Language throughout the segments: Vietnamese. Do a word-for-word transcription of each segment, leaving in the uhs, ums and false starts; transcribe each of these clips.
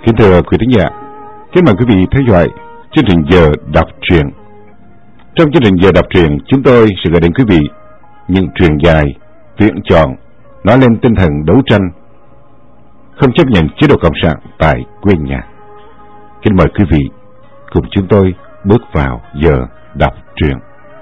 Kính thưa quý thính giả, kính mời quý vị theo dõi chương trình giờ đọc truyện. Trong chương trình giờ đọc truyện, chúng tôi sẽ gửi đến quý vị những truyện dài, truyện chọn nói lên tinh thần đấu tranh, không chấp nhận chế độ cộng sản tại quê nhà. Kính mời quý vị cùng chúng tôi bước vào giờ đọc truyện.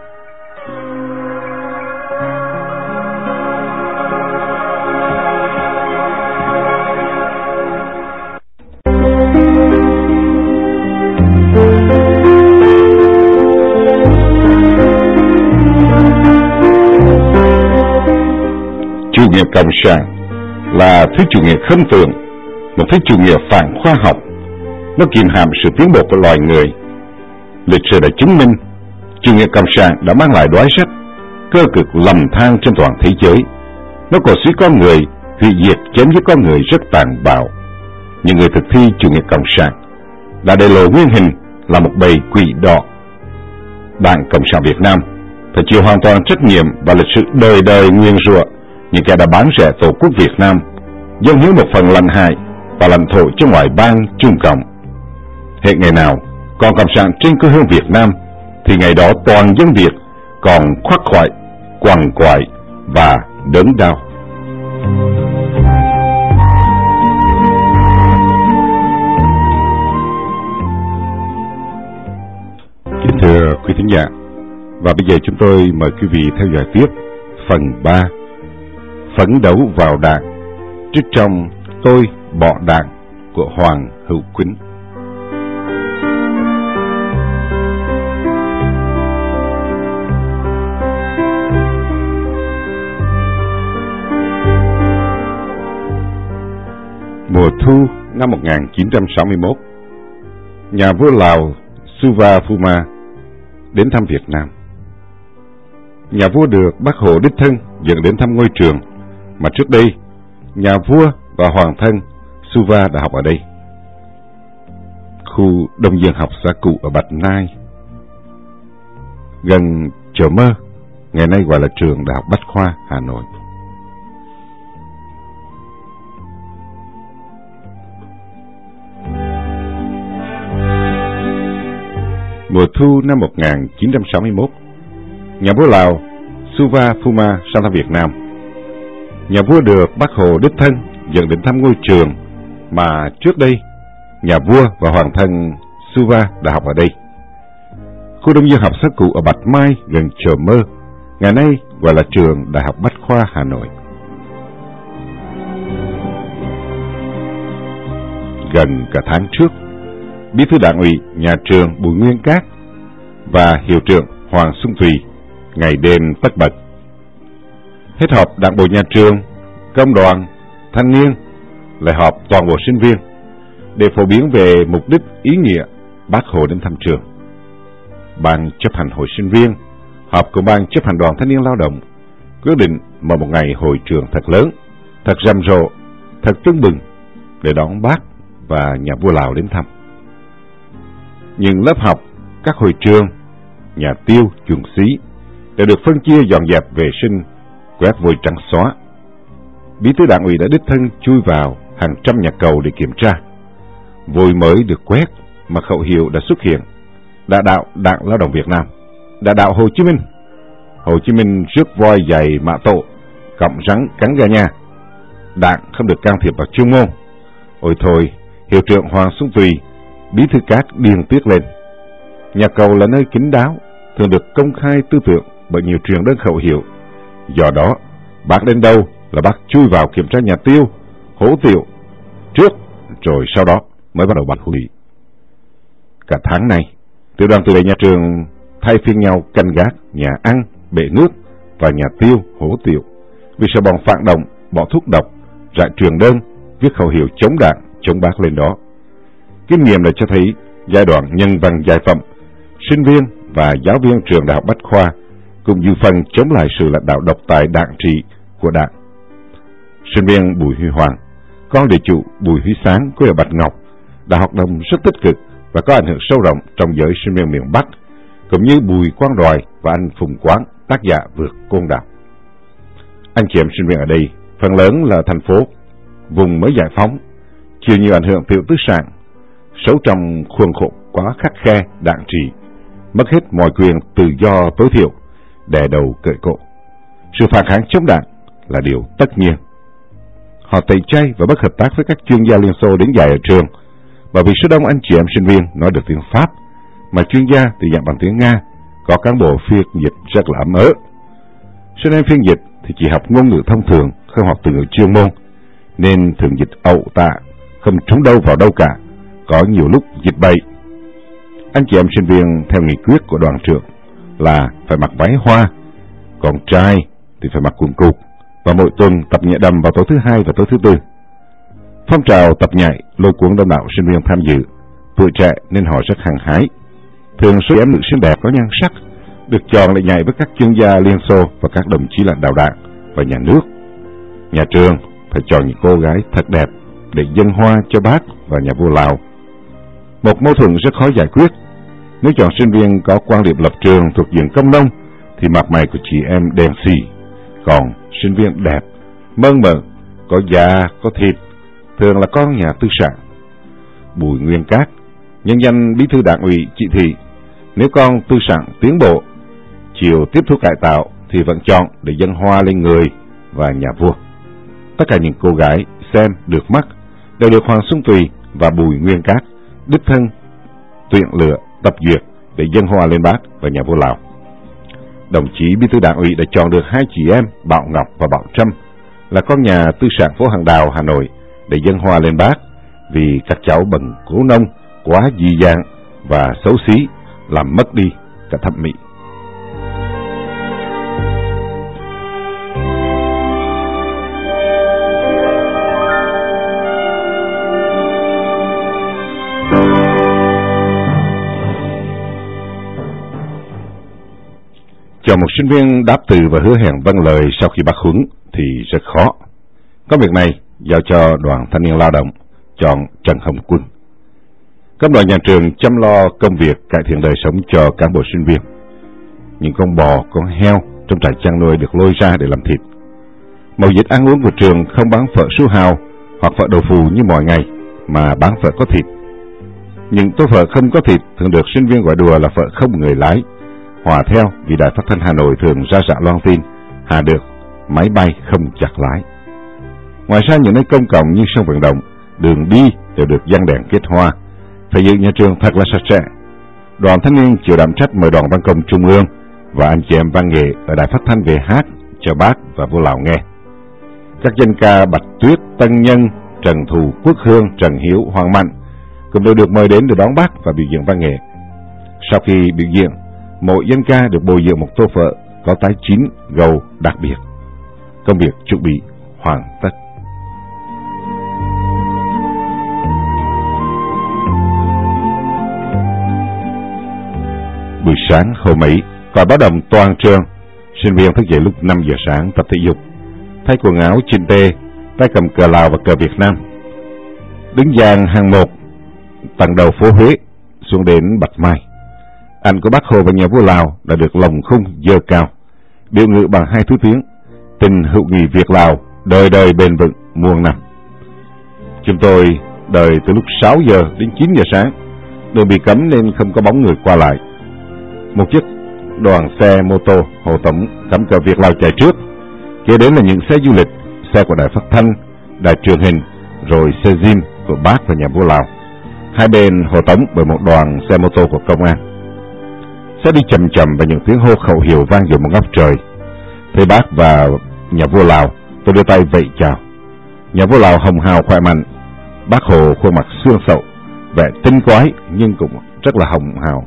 Chủ nghĩa cộng sản là thứ chủ nghĩa khinh thường, một thứ chủ nghĩa phản khoa học. Nó kiềm hãm sự tiến bộ của loài người. Lịch sử đã chứng minh chủ nghĩa cộng sản đã mang lại đói rách, cơ cực lầm than trên toàn thế giới. Nó cổ suý con người, hủy diệt chém giết con người rất tàn bạo. Những người thực thi chủ nghĩa cộng sản đã để lộ nguyên hình là một bầy quỷ đỏ. Đảng Cộng sản Việt Nam phải chịu hoàn toàn trách nhiệm và lịch sử đời đời nguyên rủa những kẻ đã bán rẻ tổ quốc Việt Nam, dâng hiến một phần lãnh hải và lãnh thổ cho ngoại bang Trung Cộng. Hệ ngày nào còn cộng sản trên quê hương Việt Nam, thì ngày đó toàn dân Việt còn khoác khoải, quằn quại và đớn đau. Kính thưa quý thính giả, và bây giờ chúng tôi mời quý vị theo dõi tiếp phần ba, phấn đấu vào đảng, trích trong Tôi bỏ đảng của Hoàng Hữu Quýnh. Mùa thu năm một nghìn chín trăm sáu mươi mốt, nhà vua Lào Suvarnabhuma đến thăm Việt Nam. Nhà vua được Bác Hồ đích thân dẫn đến thăm ngôi trường mà trước đây nhà vua và hoàng thân Suva đã học ở đây, khu Đông Dương học xã cũ ở Bạch Nai, gần chợ Mơ, ngày nay gọi là trường Đại học Bách khoa Hà Nội. Mùa thu năm một nghìn chín trăm sáu mươi mốt, nhà vua Lào Suvarnabhuma sang thăm Việt Nam. Nhà vua được Bác Hồ đích thân dẫn đến thăm ngôi trường mà trước đây nhà vua và hoàng thân Suva đã học ở đây, khu Đông Dương học xã cũ ở Bạch Mai gần chợ Mơ, ngày nay gọi là trường Đại học Bách khoa Hà Nội. Gần cả tháng trước, bí thư đảng ủy nhà trường Bùi Nguyên Cát và hiệu trưởng Hoàng Xuân Thùy ngày đêm tất bật. Hết họp đảng bộ nhà trường, công đoàn, thanh niên, lại họp toàn bộ sinh viên để phổ biến về mục đích ý nghĩa Bác Hồ đến thăm trường. Ban chấp hành hội sinh viên họp cùng ban chấp hành đoàn thanh niên lao động quyết định mở một ngày hội trường thật lớn, thật rầm rộ, thật tưng bừng để đón Bác và nhà vua Lào đến thăm. Nhưng lớp học, các hội trường, nhà tiêu, chuồng xí đều được phân chia dọn dẹp vệ sinh, quét vôi trắng xóa. Bí thư đảng ủy đã đích thân chui vào hàng trăm nhà cầu để kiểm tra. Vôi mới được quét mà khẩu hiệu đã xuất hiện: Đả đạo Đảng Lao động Việt Nam, Đả đạo Hồ Chí Minh, Hồ Chí Minh rước voi giày mã tổ, cọng rắn cắn gà nhà, Đảng không được can thiệp vào chuyên môn. Ôi thôi, hiệu trưởng Hoàng Xuân Tùy, bí thư Cát điên tiết lên. Nhà cầu là nơi kín đáo, thường được công khai tư tưởng bởi nhiều truyền đơn khẩu hiệu. Do đó, Bác đến đâu là Bác chui vào kiểm tra nhà tiêu, hố tiểu trước, rồi sau đó mới bắt đầu bắn hủy. Cả tháng này, tiểu đoàn tư lệnh nhà trường thay phiên nhau canh gác nhà ăn, bể nước và nhà tiêu, hố tiểu, vì sợ bọn phản động bỏ thuốc độc, rải truyền đơn, viết khẩu hiệu chống Đảng, chống Bác lên đó. Kinh nghiệm đã cho thấy giai đoạn nhân văn giải phẩm, sinh viên và giáo viên trường Đại học Bách khoa cùng dư phần chống lại sự lãnh đạo độc tài đảng trị của Đảng. Sinh viên Bùi Huy Hoàng, con địa chủ Bùi Huy Sáng quê ở Bạch Ngọc, đã hoạt động rất tích cực và có ảnh hưởng sâu rộng trong giới sinh viên miền Bắc, cũng như Bùi Quang Đoài và anh Phùng Quán, tác giả Vượt Côn Đảo. Anh chị em sinh viên ở đây phần lớn là thành phố, vùng mới giải phóng, chịu nhiều ảnh hưởng tiểu tư sản sống trong khuôn khổ quá khắt khe đạn trị, mất hết mọi quyền tự do tối thiểu, đè đầu cởi cổ. Sự phản kháng chống đạn là điều tất nhiên. Họ tẩy chay và bất hợp tác với các chuyên gia Liên Xô đến dạy ở trường, bởi vì số đông anh chị em sinh viên nói được tiếng Pháp, mà chuyên gia thì dạy bằng tiếng Nga, có cán bộ phiên dịch rất là ấm ớ. Số em phiên dịch thì chỉ học ngôn ngữ thông thường, không học từ ngữ chuyên môn, nên thường dịch ẩu tạ, không trúng đâu vào đâu cả, có nhiều lúc dịch bậy. Anh chị em sinh viên theo nghị quyết của đoàn trưởng là phải mặc váy hoa, còn trai thì phải mặc quần cụt, và mỗi tuần tập nhảy đầm vào tối thứ hai và tối thứ tư. Phong trào tập nhảy lôi cuốn đông đảo sinh viên tham dự, tuổi trẻ nên họ rất hăng hái. Thường số em nữ xinh đẹp có nhan sắc được chọn để nhảy với các chuyên gia Liên Xô và các đồng chí lãnh đạo đảng và nhà nước. Nhà trường phải chọn những cô gái thật đẹp để dâng hoa cho bác và nhà vua Lào. Một mâu thuẫn rất khó giải quyết. Nếu chọn sinh viên có quan điểm lập trường thuộc diện công nông thì mặt mày của chị em đen xì, còn sinh viên đẹp, mơn mởn, có da, có thịt, thường là con nhà tư sản. Bùi Nguyên Cát, nhân danh bí thư đảng ủy chỉ thị, nếu con tư sản tiến bộ, chiều tiếp thu cải tạo thì vẫn chọn để dâng hoa lên người và nhà vua. Tất cả những cô gái xem được mắt đều được Hoàng Xuân Tùy và Bùi Nguyên Cát đích thân tuyển lựa tập duyệt để dâng hoa lên bác và nhà vua Lào. Đồng chí bí thư đảng ủy đã chọn được hai chị em Bảo Ngọc và Bảo Trâm là con nhà tư sản phố Hàng Đào, Hà Nội để dâng hoa lên bác, vì các cháu bần cố nông quá dị dạng và xấu xí làm mất đi cả thẩm mỹ. Cho một sinh viên đáp từ và hứa hẹn vâng lời sau khi bác huấn thì rất khó. Công việc này giao cho đoàn thanh niên lao động chọn Trần Hồng Quân. Công đoàn nhà trường chăm lo công việc cải thiện đời sống cho cán bộ sinh viên. Những con bò, con heo trong trại chăn nuôi được lôi ra để làm thịt. Màu dịch ăn uống của trường không bán phở su hào hoặc phở đậu phụ như mọi ngày, mà bán phở có thịt. Những tô phở không có thịt thường được sinh viên gọi đùa là phở không người lái, hòa theo vì Đài Phát thanh Hà Nội thường ra rạ loan tin hà được máy bay không chặt lái. Ngoài ra, những nơi công cộng như sân vận động, đường đi đều được dăng đèn kết hoa, phải giữ nhà trường thật là sạch sẽ. Đoàn thanh niên chịu đảm trách mời đoàn văn công trung ương và anh chị em văn nghệ ở Đài Phát thanh về hát cho bác và vua Lào nghe. Các danh ca Bạch Tuyết, Tân Nhân, Trần Thù, Quốc Hương, Trần Hiếu, Hoàng Mạnh cũng đều được mời đến để đón bác và biểu diễn văn nghệ. Sau khi biểu diễn, mỗi danh ca được bồi dưỡng một tô phở có tái chín gầu đặc biệt. Công việc chuẩn bị hoàn tất. Buổi sáng hôm ấy, còi báo động toàn trường. Sinh viên thức dậy lúc năm giờ sáng tập thể dục, thay quần áo chỉnh tề, tay cầm cờ Lào và cờ Việt Nam. Đứng dàn hàng một, tầng đầu phố Huế xuống đến Bạch Mai. Ảnh của Bác Hồ và nhà vua Lào đã được lồng khung dơ cao, biểu ngữ bằng hai thứ tiếng: tình hữu nghị Việt Lào đời đời bền vững muôn năm. Chúng tôi đợi từ lúc sáu giờ đến chín giờ sáng, đường bị cấm nên không có bóng người qua lại. Một chiếc đoàn xe mô tô hộ tống cắm cờ Việt Lào chạy trước, kế đến là những xe du lịch, xe của Đài Phát thanh, Đài Truyền hình, rồi xe Jim của bác và nhà vua Lào. Hai bên hộ tống bởi một đoàn xe mô tô của công an. Xe đi chậm chậm và những tiếng hô khẩu hiệu vang dội một góc trời. Thấy bác và nhà vua Lào, tôi đưa tay vẫy chào. Nhà vua Lào hồng hào khỏe mạnh, bác Hồ khuôn mặt xương sậu, vẻ tinh quái nhưng cũng rất là hồng hào.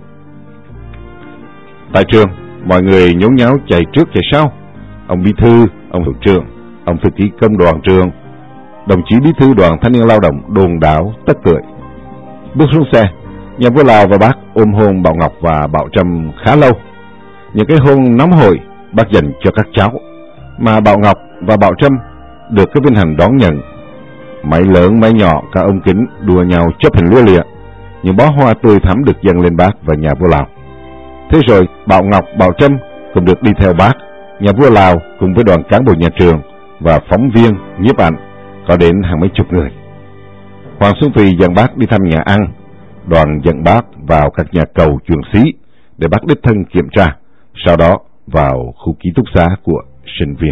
Tại trường, mọi người nhốn nháo chạy trước chạy sau. Ông bí thư, ông hiệu trưởng, ông thư ký công đoàn trường, đồng chí bí thư đoàn thanh niên lao động đồn đáo tất cười. Bước xuống xe, nhà vua Lào và bác ôm hôn Bảo Ngọc và Bảo Trâm khá lâu. Những cái hôn nóng hổi bác dành cho các cháu, mà Bảo Ngọc và Bảo Trâm được cái vinh hạnh đón nhận. Máy lớn máy nhỏ, cả ông kính đùa nhau chụp hình lúa lịa. Những bó hoa tươi thắm được dâng lên bác và nhà vua Lào. Thế rồi Bảo Ngọc, Bảo Trâm cũng được đi theo bác, nhà vua Lào cùng với đoàn cán bộ nhà trường và phóng viên nhiếp ảnh có đến hàng mấy chục người. Hoàng Xuân Tùy dẫn bác đi thăm nhà ăn, Đoàn dẫn bác vào các nhà cầu chuồng xí để bác đích thân kiểm tra, sau đó vào khu ký túc xá của sinh viên.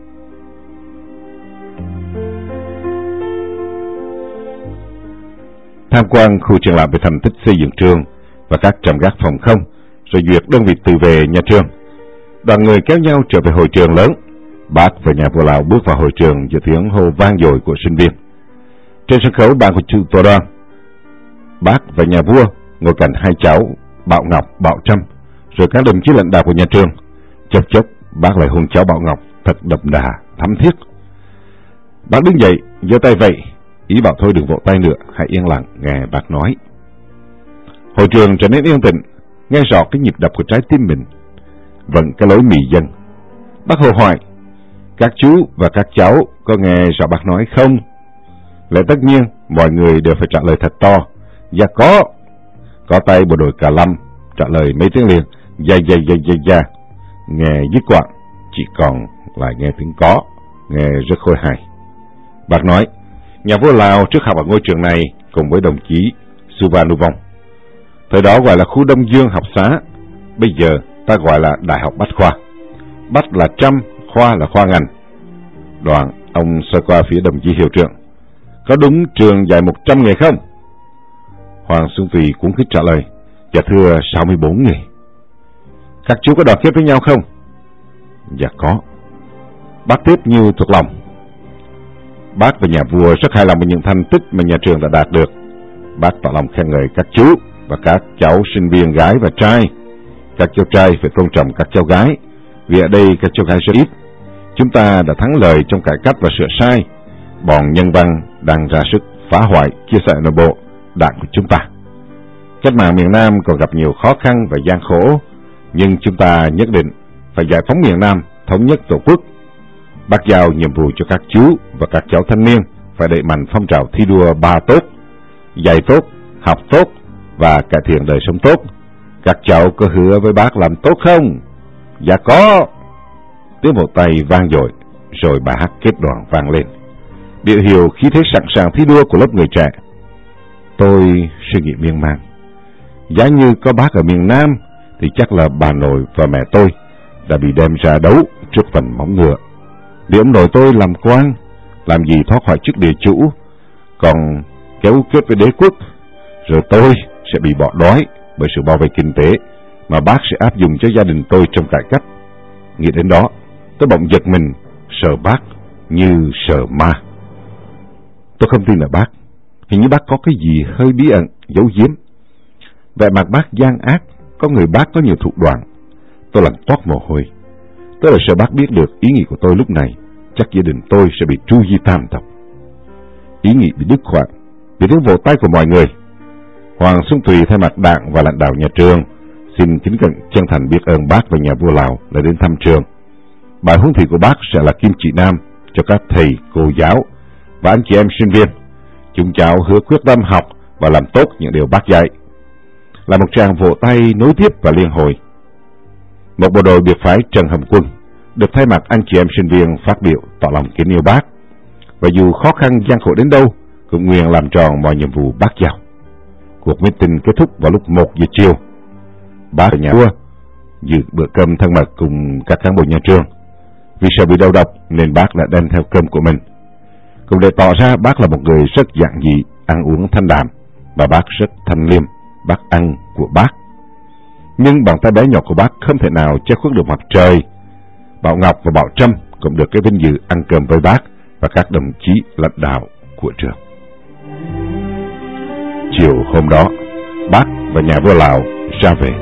Tham quan khu triển lãm về thành tích xây dựng trường và các trạm gác phòng không, rồi duyệt đơn vị tự vệ nhà trường. Đoàn người kéo nhau trở về hội trường lớn. Bác và nhà vua Lào bước vào hội trường giữa tiếng hô vang dội của sinh viên. Trên sân khấu ban của chủ tọa đoàn, bác và nhà vua ngồi cạnh hai cháu Bảo Ngọc, Bảo Trâm, rồi các đồng chí lãnh đạo của nhà trường. Chốc chốc bác lại hôn cháu Bảo Ngọc thật đậm đà, thắm thiết. Bác đứng dậy, giơ tay vậy, ý bảo thôi đừng vỗ tay nữa, hãy yên lặng nghe bác nói. Hội trường trở nên yên tĩnh, nghe rõ cái nhịp đập của trái tim mình, vẫn cái lối mì dân. Bác hồ hỏi, các chú và các cháu có nghe rõ bác nói không? Lẽ tất nhiên mọi người đều phải trả lời thật to, dạ có. Có tay bộ đội cả lâm trả lời mấy tiếng liền, dạ dạ dạ dạ dạ. Nghe dứt quãng, chỉ còn lại nghe tiếng có, nghe rất khôi hài. Bác nói, nhà vua Lào trước học ở ngôi trường này cùng với đồng chí Suvarnabhong. Thời đó gọi là khu Đông Dương học xá, bây giờ ta gọi là Đại học Bách Khoa. Bách là trăm, khoa là khoa ngành. Đoạn ông xoay qua phía đồng chí hiệu trưởng, có đúng trường dạy một trăm nghề không? Hoàng Xuân Tùy cuống quýt trả lời, dạ thưa sáu mươi bốn nghề. Các chú có đoàn kết với nhau không? Dạ có. Bác tiếp như thuộc lòng. Bác và nhà vua rất hài lòng với những thành tích mà nhà trường đã đạt được. Bác tỏ lòng khen ngợi các chú và các cháu sinh viên gái và trai. Các cháu trai phải tôn trọng các cháu gái, vì ở đây các cháu gái rất ít. Chúng ta đã thắng lợi trong cải cách và sửa sai. Bọn nhân văn đang ra sức phá hoại, chia sẻ nội bộ đảng của chúng ta. Cách mạng miền Nam còn gặp nhiều khó khăn và gian khổ, nhưng chúng ta nhất định phải giải phóng miền Nam, thống nhất Tổ quốc. Bác giao nhiệm vụ cho các chú và các cháu thanh niên phải đẩy mạnh phong trào thi đua ba tốt: dạy tốt, học tốt và cải thiện đời sống tốt. Các cháu có hứa với bác làm tốt không? Dạ có. Tiếng vỗ tay vang dội, rồi bài hát kết đoàn vang lên, biểu hiệu khí thế sẵn sàng thi đua của lớp người trẻ. Tôi suy nghĩ miên man. Giá như có bác ở miền Nam thì chắc là bà nội và mẹ tôi đã bị đem ra đấu trước phần móng ngựa. Vì ông nội tôi làm quan, làm gì thoát khỏi chức địa chủ, còn kéo kết với đế quốc, rồi tôi sẽ bị bỏ đói bởi sự bao vây kinh tế mà bác sẽ áp dụng cho gia đình tôi trong cải cách. Nghĩ đến đó, tôi bỗng giật mình, sợ bác như sợ ma. Tôi không tin là bác. Hình như bác có cái gì hơi bí ẩn, giấu giếm. Vẻ mặt bác gian ác, có người bác có nhiều thủ đoạn. Tôi lạnh toát mồ hôi. Tôi là sợ bác biết được ý nghĩ của tôi lúc này, chắc gia đình tôi sẽ bị tru di tam tộc. Ý nghĩ bị đứt khoảng, vì tiếng vỗ tay của mọi người. Hoàng Xuân Tùy thay mặt đảng và lãnh đạo nhà trường xin kính cẩn chân thành biết ơn bác và nhà vua Lào đã đến thăm trường. Bài huấn thị của bác sẽ là kim chỉ nam cho các thầy, cô giáo và anh chị em sinh viên. Chúng cháu hứa quyết tâm học và làm tốt những điều bác dạy. Là một tràng vỗ tay nối tiếp và liên hồi. Một bộ đội biệt phái Trần Hồng Quân được thay mặt anh chị em sinh viên phát biểu tỏ lòng kính yêu bác, và dù khó khăn gian khổ đến đâu cũng nguyện làm tròn mọi nhiệm vụ bác giao. Cuộc meeting kết thúc vào lúc một giờ chiều. Bác ở nhà vua dự bữa cơm thân mật cùng các cán bộ nhà trường. Vì sợ bị đầu độc nên bác đã đem theo cơm của mình. Cũng để tỏ ra bác là một người rất giản dị, ăn uống thanh đạm, và bác rất thanh liêm. Bác ăn của bác, nhưng bàn tay bé nhỏ của bác không thể nào che khuất được mặt trời. Bảo Ngọc và Bảo Trâm cũng được cái vinh dự ăn cơm với bác và các đồng chí lãnh đạo của trường. Chiều hôm đó, bác và nhà vua Lào ra về.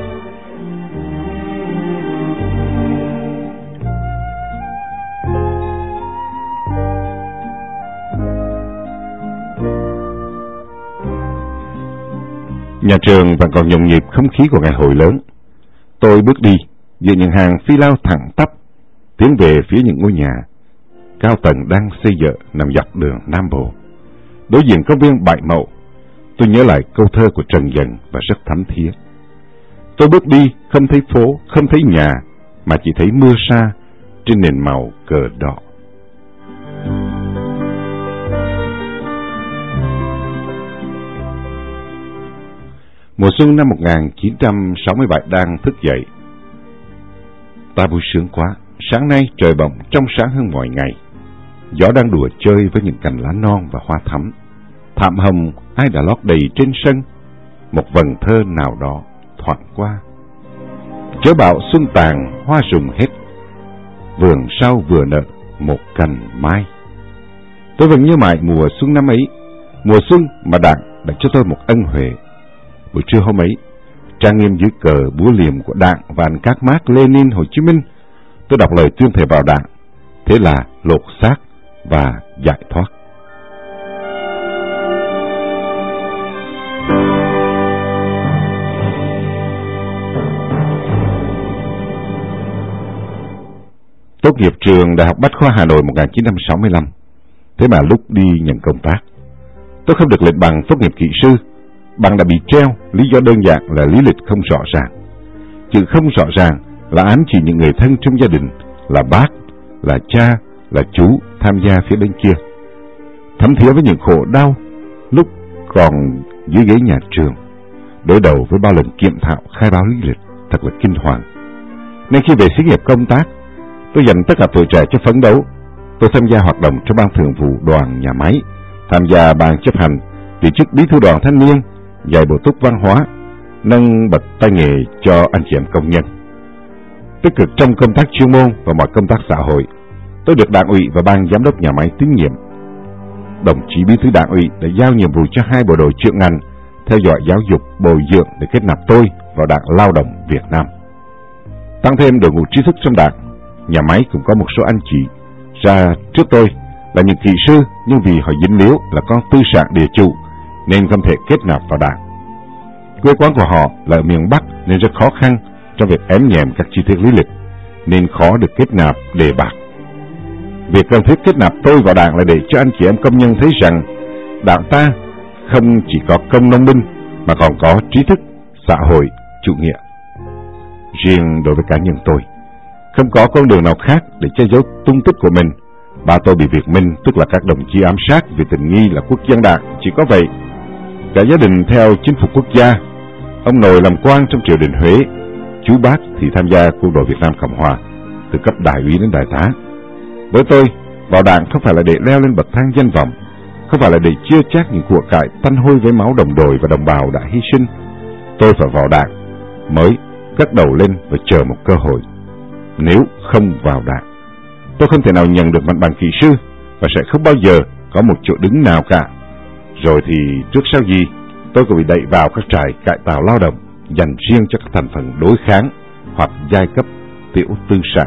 Nhà trường vẫn còn nhộn nhịp không khí của ngày hội lớn. Tôi bước đi giữa những hàng phi lao thẳng tắp, tiến về phía những ngôi nhà cao tầng đang xây dựng nằm dọc đường Nam Bộ. Đối diện công viên Bảy Mậu, tôi nhớ lại câu thơ của Trần Dần và rất thấm thía. Tôi bước đi không thấy phố, không thấy nhà, mà chỉ thấy mưa sa trên nền màu cờ đỏ. Mùa xuân năm một nghìn chín trăm sáu mươi bảy đang thức dậy. Ta vui sướng quá, sáng nay trời bỗng trong sáng hơn mọi ngày. Gió đang đùa chơi với những cành lá non và hoa thắm. Thảm hồng ai đã lót đầy trên sân. Một vần thơ nào đó thoảng qua. Chớ bảo xuân tàn hoa rụng hết, vườn sau vừa nở một cành mai. Tôi vẫn nhớ mãi mùa xuân năm ấy, mùa xuân mà Đảng đã cho tôi một ân huệ. Buổi trưa hôm ấy, trang nghiêm dưới cờ búa liềm của Đảng và anh các Mác Lênin Hồ Chí Minh, tôi đọc lời tuyên thệ vào Đảng. Thế là lột xác và giải thoát. Tốt nghiệp trường Đại học Bách khoa Hà Nội một nghìn chín trăm sáu mươi lăm. Thế mà lúc đi nhận công tác, tôi không được lệnh bằng tốt nghiệp kỹ sư. Bằng đã bị treo, lý do đơn giản là lý lịch không rõ ràng. Chữ không rõ ràng là ám chỉ những người thân trong gia đình, là bác, là cha, là chú tham gia phía bên kia. Thấm thía với những khổ đau lúc còn dưới ghế nhà trường, đối đầu với bao lần kiểm thạo khai báo lý lịch thật là kinh hoàng. Nên khi về xí nghiệp công tác, tôi dành tất cả tuổi trẻ cho phấn đấu. Tôi tham gia hoạt động trong ban thường vụ đoàn nhà máy, tham gia ban chấp hành, vị chức bí thư đoàn thanh niên, dạy bổ túc văn hóa, nâng bậc tay nghề cho anh chị em công nhân. Tích cực trong công tác chuyên môn và mọi công tác xã hội, tôi được Đảng ủy và ban giám đốc nhà máy tín nhiệm. Đồng chí bí thư Đảng ủy đã giao nhiệm vụ cho hai bộ đội chuyên ngành theo dõi giáo dục, bồi dưỡng để kết nạp tôi vào Đảng Lao động Việt Nam. Tăng thêm đội ngũ trí thức trong Đảng, nhà máy cũng có một số anh chị ra trước tôi là những kỹ sư, nhưng vì họ dính líu là con tư sản địa chủ nên không thể kết nạp vào Đảng. Quê quán của họ là ở miền Bắc nên rất khó khăn trong việc ém nhẹm các chi tiết lý lịch, nên khó được kết nạp đề bạt. Việc cần thiết kết nạp tôi vào Đảng là để cho anh chị em công nhân thấy rằng Đảng ta không chỉ có công nông binh mà còn có trí thức, xã hội, chủ nghĩa. Riêng đối với cá nhân tôi, không có con đường nào khác để che giấu tung tích của mình. Ba tôi bị Việt Minh, tức là các đồng chí ám sát vì tình nghi là quốc dân Đảng, chỉ có vậy. Cả gia đình theo chính phủ quốc gia. Ông nội làm quan trong triều đình Huế, chú bác thì tham gia quân đội Việt Nam Cộng Hòa, từ cấp đại úy đến đại tá. Với tôi, vào Đảng không phải là để leo lên bậc thang danh vọng, không phải là để chia chác những của cải tanh hôi với máu đồng đội và đồng bào đã hy sinh. Tôi phải vào Đảng mới cất đầu lên và chờ một cơ hội. Nếu không vào Đảng, tôi không thể nào nhận được mặt bằng kỹ sư và sẽ không bao giờ có một chỗ đứng nào cả. Rồi thì trước sau gì, tôi cũng bị đẩy vào các trại cải tạo lao động dành riêng cho các thành phần đối kháng hoặc giai cấp tiểu tư sản.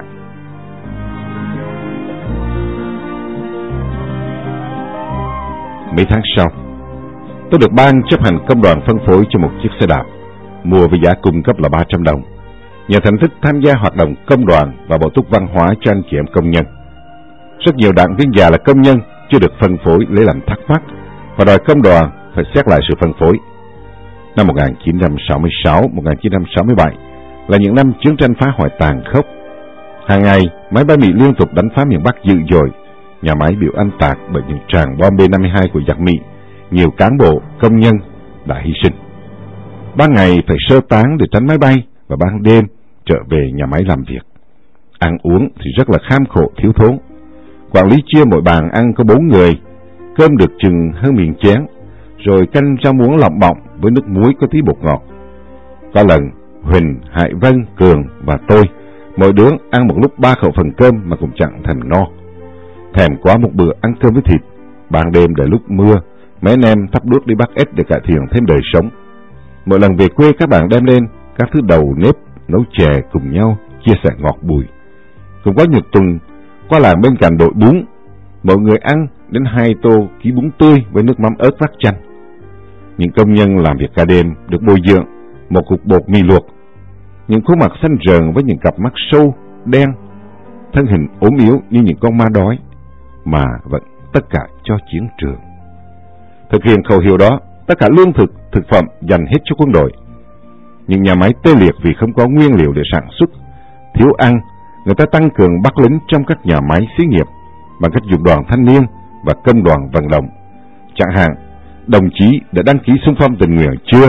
Mấy tháng sau, tôi được ban chấp hành công đoàn phân phối cho một chiếc xe đạp, mua với giá cung cấp là ba trăm đồng. Nhờ thành tích tham gia hoạt động công đoàn và bổ túc văn hóa cho anh chị em công nhân. Rất nhiều đảng viên già là công nhân chưa được phân phối lấy làm thắc mắc và đòi công đoàn phải xét lại sự phân phối. Năm một nghìn chín trăm sáu mươi sáu đến một nghìn chín trăm sáu mươi bảy là những năm chiến tranh phá hoại tàn khốc. Hàng ngày, máy bay Mỹ liên tục đánh phá miền Bắc dữ dội, nhà máy bị oanh tạc bởi những tràng bom B năm mươi hai của giặc Mỹ, nhiều cán bộ, công nhân đã hy sinh. Ban ngày phải sơ tán để tránh máy bay và ban đêm trở về nhà máy làm việc. Ăn uống thì rất là kham khổ thiếu thốn. Quản lý chia mỗi bàn ăn có bốn người, cơm được chừng hơn miệng chén, rồi canh rau muống lọng bọng với nước muối có tí bột ngọt. Có lần Huỳnh, Hải Vân, Cường và tôi mỗi đứa ăn một lúc ba khẩu phần cơm mà cũng chẳng thành no. Thèm quá một bữa ăn cơm với thịt. Ban đêm để lúc mưa, mấy anh em thắp đuốc đi bắt ếch để cải thiện thêm đời sống. Mỗi lần về quê các bạn đem lên các thứ đầu nếp nấu chè cùng nhau chia sẻ ngọt bùi. Cũng có nhật tuần qua làng bên cạnh đội bún, mọi người ăn đến hai tô ký bún tươi với nước mắm ớt vắt chanh. Những công nhân làm việc cả đêm được bồi dưỡng một cục bột mì luộc. Những khuôn mặt xanh rờn với những cặp mắt sâu đen, thân hình ốm yếu như những con ma đói, mà vẫn tất cả cho chiến trường. Thực hiện khẩu hiệu đó, tất cả lương thực, thực phẩm dành hết cho quân đội. Những nhà máy tê liệt vì không có nguyên liệu để sản xuất, thiếu ăn, người ta tăng cường bắt lính trong các nhà máy xí nghiệp bằng cách dùng đoàn thanh niên và công đoàn vận động. Chẳng hạn, đồng chí đã đăng ký xung phong tình nguyện chưa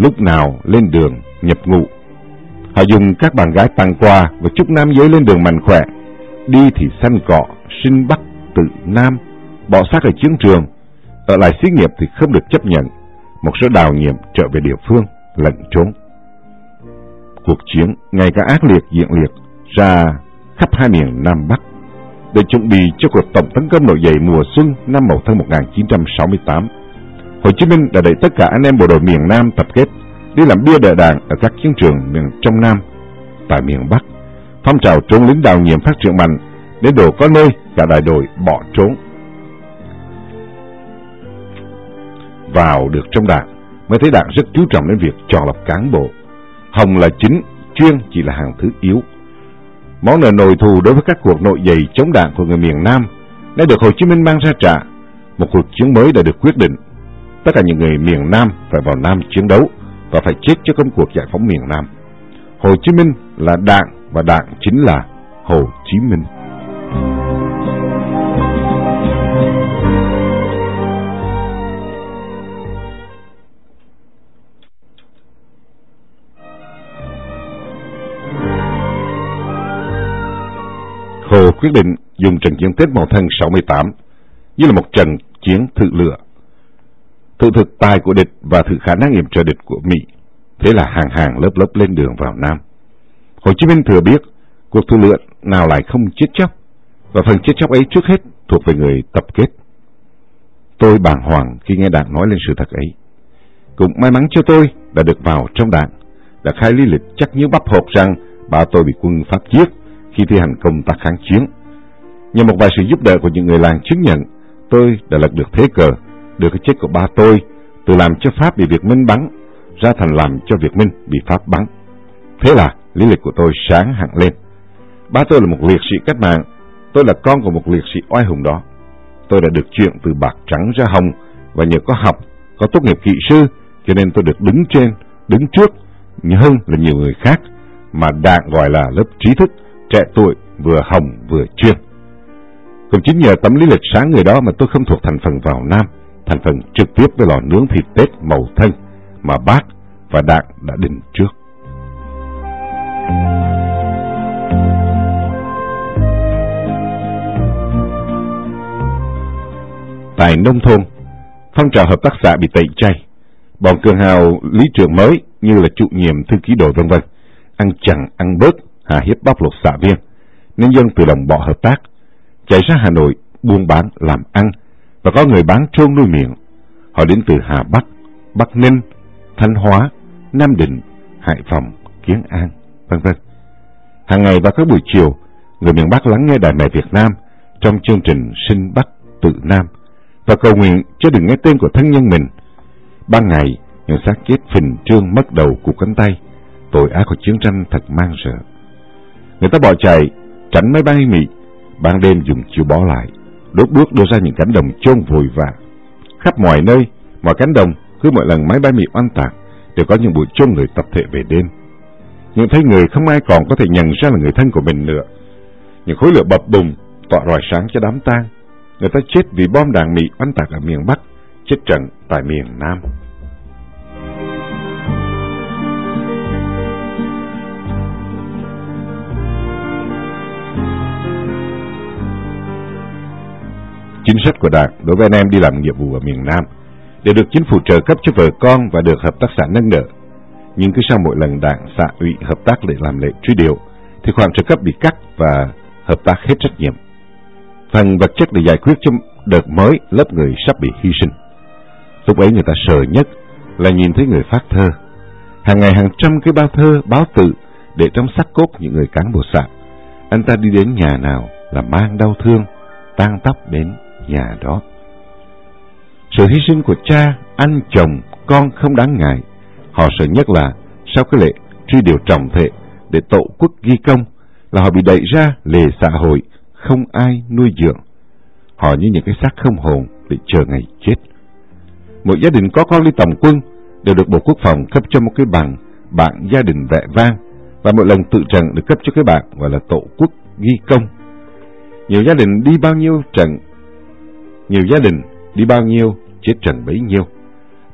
lúc nào lên đường nhập ngũ. Họ dùng các bạn gái tặng quà và chúc nam giới lên đường mạnh khỏe. Đi thì săn cọ, sinh Bắc tự Nam, bỏ xác ở chiến trường. Ở lại xí nghiệp thì không được chấp nhận. Một số đào nhiệm trở về địa phương, lẩn trốn. Cuộc chiến ngày càng ác liệt diễn liệt ra khắp hai miền Nam Bắc. Để chuẩn bị cho cuộc tổng tấn công nổi dậy mùa xuân năm Mậu Thân một nghìn chín trăm sáu mươi tám, Hồ Chí Minh đã đẩy tất cả anh em bộ đội miền Nam tập kết đi làm bia đỡ đạn ở các chiến trường miền trong Nam. Tại miền Bắc, phong trào trốn lính đào nhiệm phát triển mạnh, đến độ có nơi cả đại đội bỏ trốn. Vào được trong đảng mới thấy đảng rất chú trọng đến việc chọn lọc cán bộ. Hồng là chính, chuyên chỉ là hàng thứ yếu. Món nợ nội thù đối với các cuộc nổi dậy chống đảng của người miền Nam đã được Hồ Chí Minh mang ra trả. Một cuộc chiến mới đã được quyết định. Tất cả những người miền Nam phải vào Nam chiến đấu và phải chết cho công cuộc giải phóng miền Nam. Hồ Chí Minh là đảng và đảng chính là Hồ Chí Minh. Hồ quyết định dùng trận chiến Tết Mậu Thân sáu mươi tám như là một trận chiến thử lửa, thử thực tài của địch và thử khả năng yểm trợ địch của Mỹ. Thế là hàng hàng lớp lớp lên đường vào Nam. Hồ Chí Minh thừa biết cuộc thử lửa nào lại không chết chóc, và phần chết chóc ấy trước hết thuộc về người tập kết. Tôi bàng hoàng khi nghe đảng nói lên sự thật ấy. Cũng may mắn cho tôi đã được vào trong đảng, đã khai lý lịch chắc như bắp hột rằng bà tôi bị quân Pháp giết khi thi hành công tác kháng chiến. Nhờ một vài sự giúp đỡ của những người làng chứng nhận, tôi đã lật được thế cờ, đưa cái chết của ba tôi từ làm cho Pháp bị Việt Minh bắn ra thành làm cho Việt Minh bị Pháp bắn. Thế là lý lịch của tôi sáng hẳn lên. Ba tôi là một liệt sĩ cách mạng, tôi là con của một liệt sĩ oai hùng đó. Tôi đã được chuyển từ bạc trắng ra hồng, và nhờ có học, có tốt nghiệp kỹ sư, cho nên tôi được đứng trên, đứng trước hơn là nhiều người khác, mà đảng gọi là lớp trí thức, trẻ tuổi, vừa hồng vừa chuyên. Cũng chính nhờ tấm lý lịch sáng người đó mà tôi không thuộc thành phần vào Nam, thành phần trực tiếp với lò nướng thịt Tết Mậu Thân mà bác và đảng đã định trước. Tại nông thôn, phong trào hợp tác xã bị tẩy chay. Bọn cường hào lý trưởng mới như là chủ nhiệm, thư ký đội vân vân ăn chặn ăn bớt, hà hiếp bóc lột xã viên, nên dân tự động bỏ hợp tác, chạy ra Hà Nội buôn bán làm ăn, và có người bán trôn nuôi miệng. Họ đến từ Hà Bắc, Bắc Ninh, Thanh Hóa, Nam Định, Hải Phòng, Kiến An, vân vân. Hàng ngày vào các buổi chiều, người miền Bắc lắng nghe Đài Mẹ Việt Nam trong chương trình Sinh Bắc Tự Nam và cầu nguyện cho đừng nghe tên của thân nhân mình. Ban ngày, những xác chết phình trương mất đầu cụt cánh tay, tội ác của chiến tranh thật mang sợ. Người ta bỏ chạy tránh máy bay Mỹ, ban đêm dùng chiếu bó lại, đốt đuốc đưa ra những cánh đồng chôn vội vã. Khắp mọi nơi, mọi cánh đồng, cứ mỗi lần máy bay Mỹ oanh tạc đều có những buổi chôn người tập thể về đêm. Nhưng thấy người không ai còn có thể nhận ra là người thân của mình nữa. Những khối lửa bập bùng tỏa rọi sáng cho đám tang. Người ta chết vì bom đạn Mỹ oanh tạc ở miền Bắc, chết trận tại miền Nam. Chính sách của Đảng đối với anh em đi làm nhiệm vụ ở miền Nam để được chính phủ trợ cấp cho vợ con và được hợp tác xã nâng đỡ. Nhưng cứ sau mỗi lần Đảng, xã, ủy hợp tác để làm lễ truy điệu, thì khoản trợ cấp bị cắt và hợp tác hết trách nhiệm. Phần vật chất để giải quyết cho đợt mới lớp người sắp bị hy sinh. Lúc ấy người ta sợ nhất là nhìn thấy người phát thơ. Hàng ngày hàng trăm cái bao thơ, báo tự để trong xác cốt những người cán bộ xã. Anh ta đi đến nhà nào là mang đau thương, tang tóc đến nhà đó. Sự hy sinh của cha, anh, chồng, con không đáng ngại. Họ sợ nhất là sau cái lễ truy điệu trọng thể để tổ quốc ghi công là họ bị đẩy ra lề xã hội, không ai nuôi dưỡng. Họ như những cái xác không hồn để chờ ngày chết. Mỗi gia đình có con đi tổng quân đều được Bộ Quốc phòng cấp cho một cái bằng bảng gia đình vẻ vang, và mỗi lần tự trận được cấp cho cái bảng gọi là tổ quốc ghi công. Nhiều gia đình đi bao nhiêu trận, nhiều gia đình đi bao nhiêu chết trận bấy nhiêu.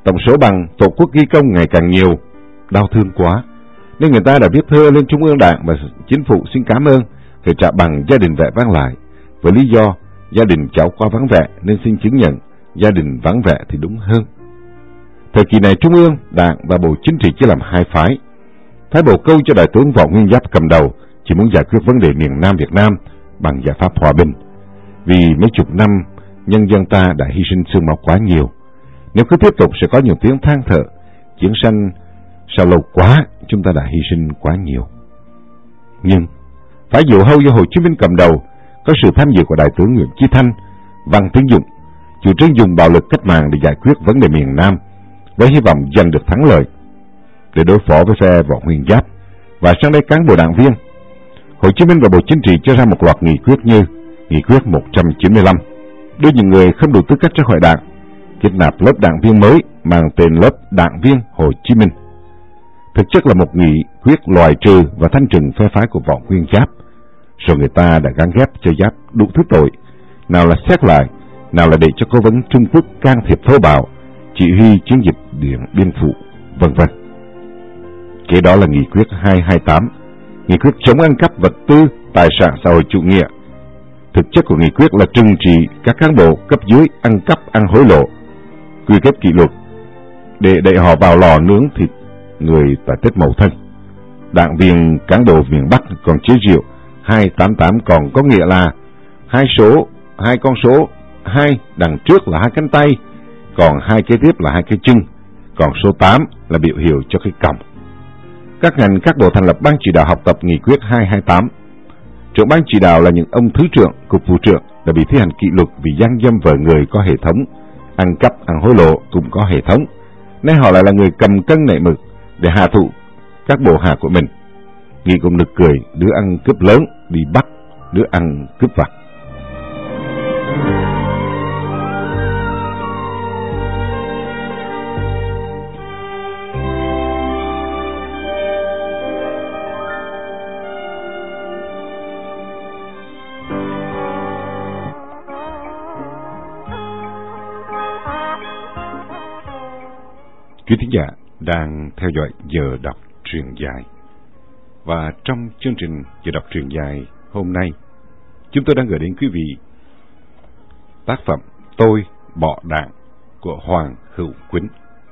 Tổng số bằng Tổ quốc ghi công ngày càng nhiều. Đau thương quá, nên người ta đã viết thơ lên Trung ương Đảng và Chính phủ xin cảm ơn, phải trả bằng gia đình vẻ vang lại, với lý do gia đình cháu quá vắng vẻ nên xin chứng nhận gia đình vắng vẻ thì đúng hơn. Thời kỳ này Trung ương Đảng và Bộ Chính trị chia làm hai phái. Phái bầu câu cho Đại tướng Võ Nguyên Giáp cầm đầu chỉ muốn giải quyết vấn đề miền Nam Việt Nam bằng giải pháp hòa bình. Vì mấy chục năm nhân dân ta đã hy sinh xương máu quá nhiều. Nếu cứ tiếp tục sẽ có nhiều tiếng than thở, chiến tranh sao lâu quá, chúng ta đã hy sinh quá nhiều. Nhưng phái Diệu Hâu do Hồ Chí Minh cầm đầu, có sự tham dự của Đại tướng Nguyễn Chí Thanh, Văn Tiến Dụng, chủ trương dùng bạo lực cách mạng để giải quyết vấn đề miền Nam, với hy vọng giành được thắng lợi. Để đối phó với phe Võ Nguyên Giáp và sang đây cán bộ đảng viên, Hồ Chí Minh và Bộ Chính trị cho ra một loạt nghị quyết như Nghị quyết một trăm chín mươi lăm, đưa những người không đủ tư cách ra khỏi đảng, kết nạp lớp đảng viên mới mang tên lớp đảng viên Hồ Chí Minh. Thực chất là một nghị quyết loại trừ và thanh trừng phe phái của Võ Nguyên Giáp. Rồi người ta đã gán ghép cho Giáp đủ thứ tội, nào là xét lại, nào là để cho cố vấn Trung Quốc can thiệp thô bạo, chỉ huy chiến dịch Điện Biên Phủ, vân vân. Kế đó là nghị quyết hai hai tám, nghị quyết chống ăn cắp vật tư, tài sản xã hội chủ nghĩa. Thực chất của nghị quyết là trừng trị các cán bộ cấp dưới ăn cắp, ăn hối lộ, quy kết kỷ luật để đẩy họ vào lò nướng thịt người tại Tết Mậu Thân. Đảng viên cán bộ miền Bắc còn chế giễu hai tám tám còn có nghĩa là hai số, hai con số, hai đằng trước là hai cánh tay, còn hai kế tiếp là hai cái chân, còn số tám là biểu hiệu cho cái còng. Các ngành các bộ thành lập ban chỉ đạo học tập nghị quyết hai hai tám. Trưởng ban chỉ đạo là những ông thứ trưởng, cục vụ trưởng đã bị thi hành kỷ luật vì gian dâm vợ người có hệ thống, ăn cắp, ăn hối lộ cũng có hệ thống, nên họ lại là người cầm cân nảy mực để hạ thụ các bộ hạ của mình. Nghĩ cũng nực cười, đứa ăn cướp lớn đi bắt đứa ăn cướp vặt. Quý thính giả đang theo dõi giờ đọc truyện dài. Và trong chương trình giờ đọc truyện dài hôm nay, chúng tôi đang gửi đến quý vị tác phẩm Tôi Bỏ Đảng của Hoàng Hữu Quýnh.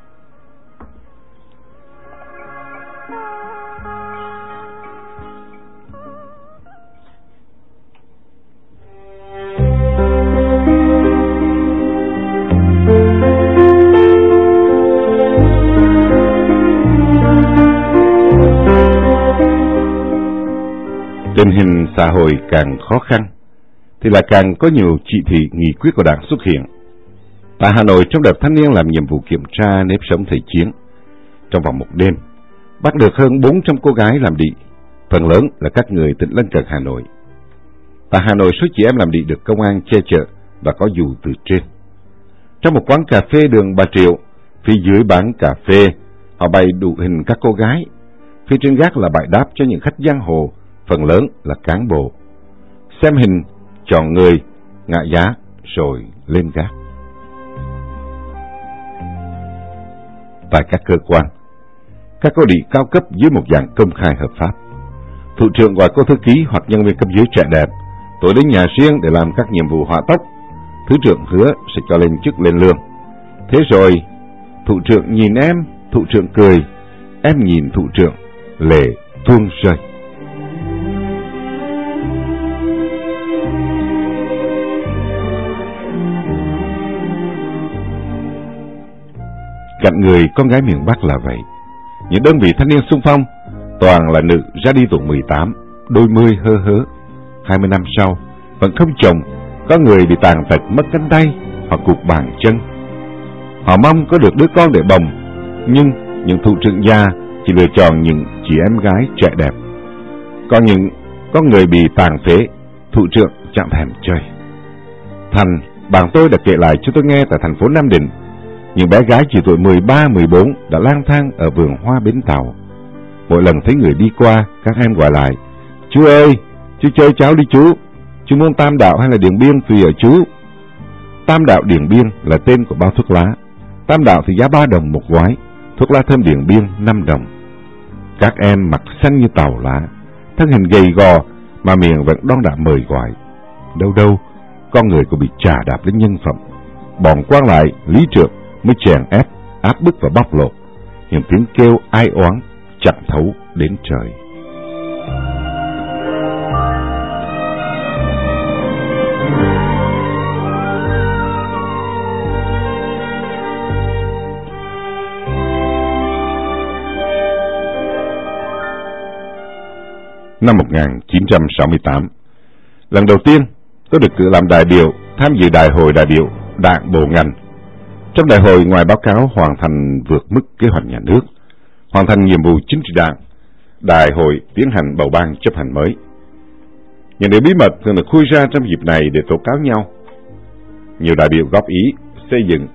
Tình hình xã hội càng khó khăn, thì lại càng có nhiều chỉ thị nghị quyết của Đảng xuất hiện. Tại Hà Nội, trong đợt thanh niên làm nhiệm vụ kiểm tra nếp sống thời chiến, trong vòng một đêm, bắt được hơn bốn trăm cô gái làm đị, phần lớn là các người tỉnh lân cận Hà Nội. Tại Hà Nội, số chị em làm đị được công an che chở và có dù từ trên. Trong một quán cà phê đường Bà Triệu, phía dưới bán cà phê, họ bày đủ hình các cô gái. Phía trên gác là bãi đáp cho những khách giang hồ, phần lớn là cán bộ. Xem hình, chọn người, ngã giá, rồi lên gác. Tại các cơ quan, các cô đị cao cấp dưới một dạng công khai hợp pháp. Thủ trưởng gọi cô thư ký hoặc nhân viên cấp dưới trẻ đẹp, tối đến nhà riêng để làm các nhiệm vụ họa tóc. Thứ trưởng hứa sẽ cho lên chức lên lương. Thế rồi, thủ trưởng nhìn em, thủ trưởng cười, em nhìn thủ trưởng, lệ tuôn rơi. Cạnh người con gái miền Bắc là vậy. Những đơn vị thanh niên xung phong toàn là nữ ra đi tuổi mười tám, đôi mươi hơ hớ. hai mươi năm sau vẫn không chồng, có người bị tàn tật mất cánh tay hoặc cụt bàn chân. Họ mong có được đứa con để bồng, nhưng những thủ trưởng già chỉ lựa chọn những chị em gái trẻ đẹp. Còn những có người bị tàn phế, thủ trưởng chẳng thèm chơi. Thành, bạn tôi đã kể lại cho tôi nghe tại thành phố Nam Định, những bé gái chỉ tuổi mười ba, mười bốn đã lang thang ở vườn hoa bến tàu. Mỗi lần thấy người đi qua, các em gọi lại, chú ơi, chú chơi cháu đi chú, chú muốn Tam Đạo hay là Điện Biên tùy ở chú. Tam Đạo Điện Biên là tên của bao thuốc lá, Tam đạo thì giá ba đồng một gói, thuốc lá thơm Điện Biên năm đồng. Các em mặt xanh như tàu lá, thân hình gầy gò mà miệng vẫn đon đả mời gọi. Đâu đâu, con người cũng bị chà đạp lên nhân phẩm. Bọn quan lại, lý trượng mới chèn ép, áp bức và bóc lột. Những tiếng kêu ai oán chẳng thấu đến trời. Năm một nghìn chín trăm sáu mươi tám, lần đầu tiên tôi được cử làm đại biểu tham dự đại hội đại biểu Đảng bộ ngành. Trong đại hội, ngoài báo cáo hoàn thành vượt mức kế hoạch nhà nước, hoàn thành nhiệm vụ chính trị đảng, đại hội tiến hành bầu ban chấp hành mới. Những điều bí mật thường được khui ra trong dịp này để tố cáo nhau. Nhiều đại biểu góp ý xây dựng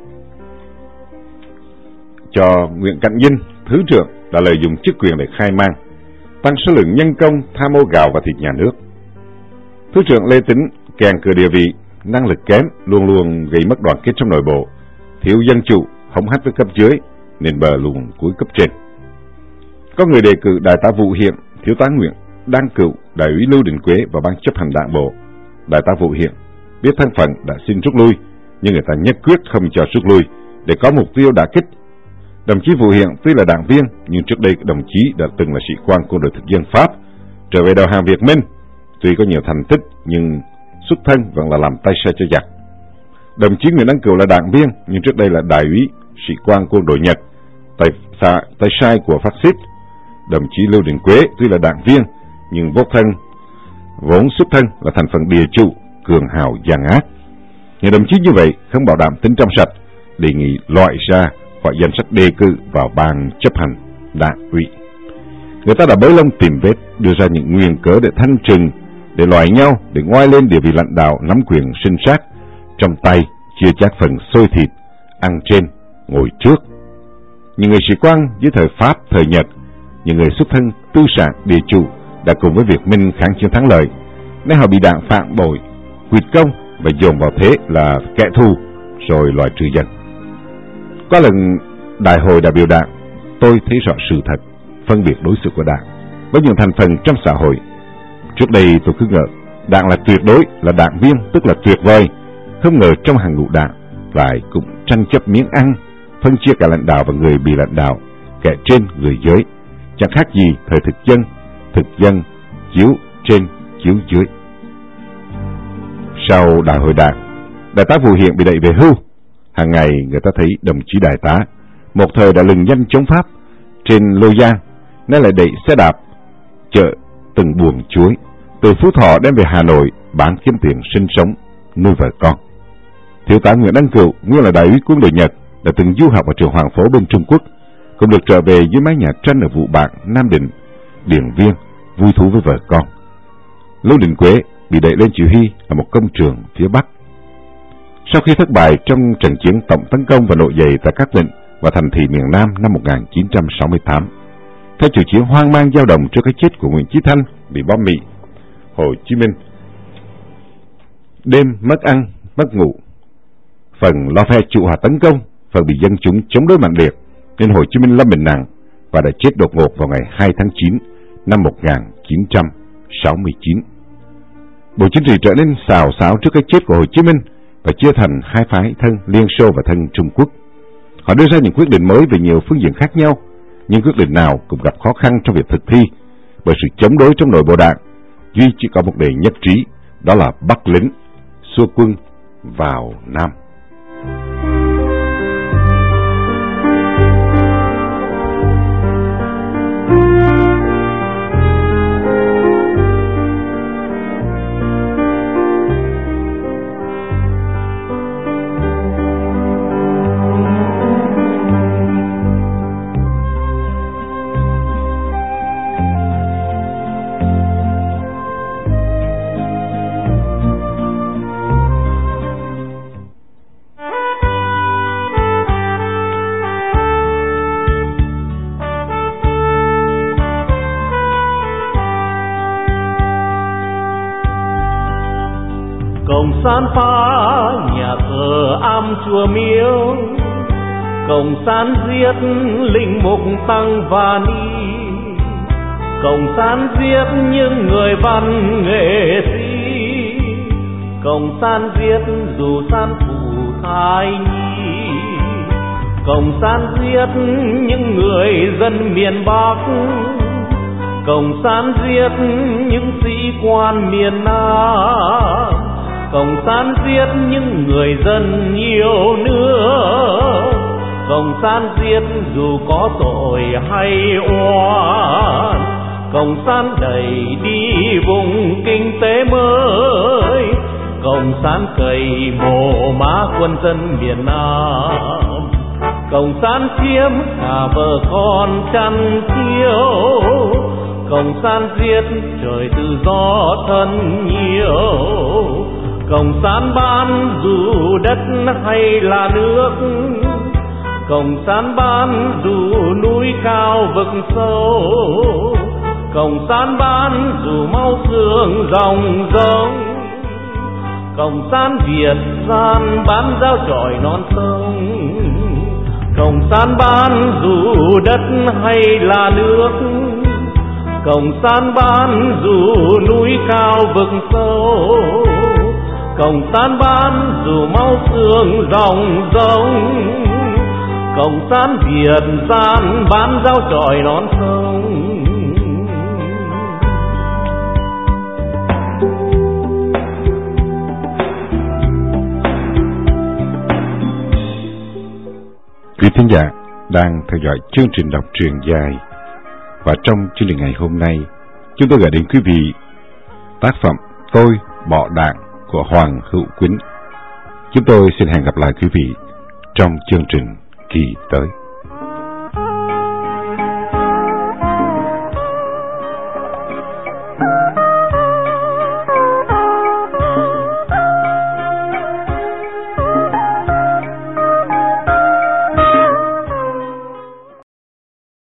cho Nguyễn Cảnh Dinh, thứ trưởng, đã lợi dụng chức quyền để khai mang, tăng số lượng nhân công tham ô gạo và thịt nhà nước. Thứ trưởng Lê Tính kèn cựa địa vị, năng lực kém, luôn luôn gây mất đoàn kết trong nội bộ, thiếu dân chủ, hống hách với cấp dưới, nên bờ luồn cuối cấp trên. Có người đề cử đại tá Vũ Hiện, thiếu tá Nguyễn Đăng Cựu, đại úy Lưu Đình Quế vào ban chấp hành đảng bộ. Đại tá Vũ Hiện biết thân phận đã xin rút lui, nhưng người ta nhất quyết không cho rút lui để có mục tiêu đả kích. Đồng chí Vũ Hiện tuy là đảng viên, nhưng trước đây đồng chí đã từng là sĩ quan quân đội thực dân Pháp, trở về đầu hàng Việt Minh. Tuy có nhiều thành tích, nhưng xuất thân vẫn là làm tay sai cho giặc. Đồng chí Nguyễn Đăng Cựu là đảng viên, nhưng trước đây là đại úy, sĩ quan quân đội Nhật, tay, xa, tay sai của phát xít. Đồng chí Lưu Đình Quế tuy là đảng viên, nhưng vô thân, vốn xuất thân là thành phần địa chủ, cường hào gian ác. Những đồng chí như vậy không bảo đảm tính trong sạch, đề nghị loại ra khỏi danh sách đề cử vào ban chấp hành đảng ủy. Người ta đã bới lông tìm vết, đưa ra những nguyên cớ để thanh trừng, để loại nhau, để ngoai lên địa vị lãnh đạo nắm quyền sinh sát, trong tay chia chác phần xôi thịt, ăn trên, ngồi trước. Những người sĩ quan dưới thời Pháp, thời Nhật, những người xuất thân tư sản địa chủ đã cùng với Việt Minh kháng chiến thắng lợi, nên họ bị đảng phản bội, quyệt công và dồn vào thế là kẻ thù, rồi loại trừ dân. Qua lần đại hội đại biểu đảng, tôi thấy rõ sự thật, phân biệt đối xử của đảng với những thành phần trong xã hội. Trước đây tôi cứ ngờ đảng là tuyệt đối, là đảng viên tức là tuyệt vời. Không ngờ trong hàng ngũ đảng lại cũng tranh chấp miếng ăn, phân chia cả lãnh đạo và người bị lãnh đạo, kẻ trên người dưới, chẳng khác gì thời thực dân, thực dân chiếu trên chiếu dưới. Sau đại hội đảng, đại tá Vũ Hiện bị đẩy về hưu. Hàng ngày người ta thấy đồng chí đại tá, một thời đã lừng danh chống Pháp, trên Lô Giang, nay lại đẩy xe đạp chợ từng buồng chuối từ Phú Thọ đem về Hà Nội bán kiếm tiền sinh sống, nuôi vợ con. Thiếu tá Nguyễn Đăng Cựu, nguyên là đại úy quân đội Nhật, đã từng du học ở trường Hoàng Phố bên Trung Quốc, cũng được trở về dưới mái nhà tranh ở Vụ Bạc, Nam Định, Điện Biên, vui thú với vợ con. Lưu Đình Quế bị đẩy lên chỉ huy ở một công trường phía Bắc. Sau khi thất bại trong trận chiến tổng tấn công và nổi dậy tại các tỉnh và thành thị miền Nam năm một nghìn chín trăm sáu mươi tám, theo chủ chiến hoang mang dao động trước cái chết của Nguyễn Chí Thanh bị bom Mỹ, Hồ Chí Minh đêm mất ăn, mất ngủ, phần lo phe trụ hòa tấn công, phần bị dân chúng chống đối mạnh liệt, nên Hồ Chí Minh lâm bệnh nặng và đã chết đột ngột vào ngày hai tháng chín năm một nghìn chín trăm sáu mươi chín. Bộ chính trị trở nên xào xáo trước cái chết của Hồ Chí Minh và chia thành hai phái thân Liên Xô và thân Trung Quốc. Họ đưa ra những quyết định mới về nhiều phương diện khác nhau, nhưng quyết định nào cũng gặp khó khăn trong việc thực thi bởi sự chống đối trong nội bộ đảng. Duy chỉ có một đề nhất trí, đó là bắt lính, xua quân vào Nam. San phá nhà thờ am chùa miếu, Cộng sản giết linh mục tăng và ni, cộng sản giết những người văn nghệ sĩ, cộng sản giết dù san phù thai nhi, cộng sản giết những người dân miền Bắc, cộng sản giết những sĩ quan miền Nam, cộng sản giết những người dân yêu nước, cộng sản giết dù có tội hay oan, cộng sản đẩy đi vùng kinh tế mới, cộng sản cày mồ má quân dân miền Nam, cộng sản chiếm cả vợ con chăn chiếu, cộng sản giết trời tự do thân nhiều, cộng sản bán dù đất hay là nước, cộng sản bán dù núi cao vực sâu, cộng sản bán dù máu xương dòng dông, cộng sản Việt gian bán dao chọi non sông, cộng sản bán dù đất hay là nước, cộng sản bán dù núi cao vực sâu, cộng sản bán dù máu xương dòng dông, cộng sản Việt gian bán dao chọi non sông. Quý thính giả đang theo dõi chương trình đọc truyện dài, và trong chương trình ngày hôm nay, chúng tôi gửi đến quý vị tác phẩm Tôi Bỏ Đảng của Hoàng Hữu Quýnh. Chúng tôi xin hẹn gặp lại quý vị trong chương trình kỳ tới.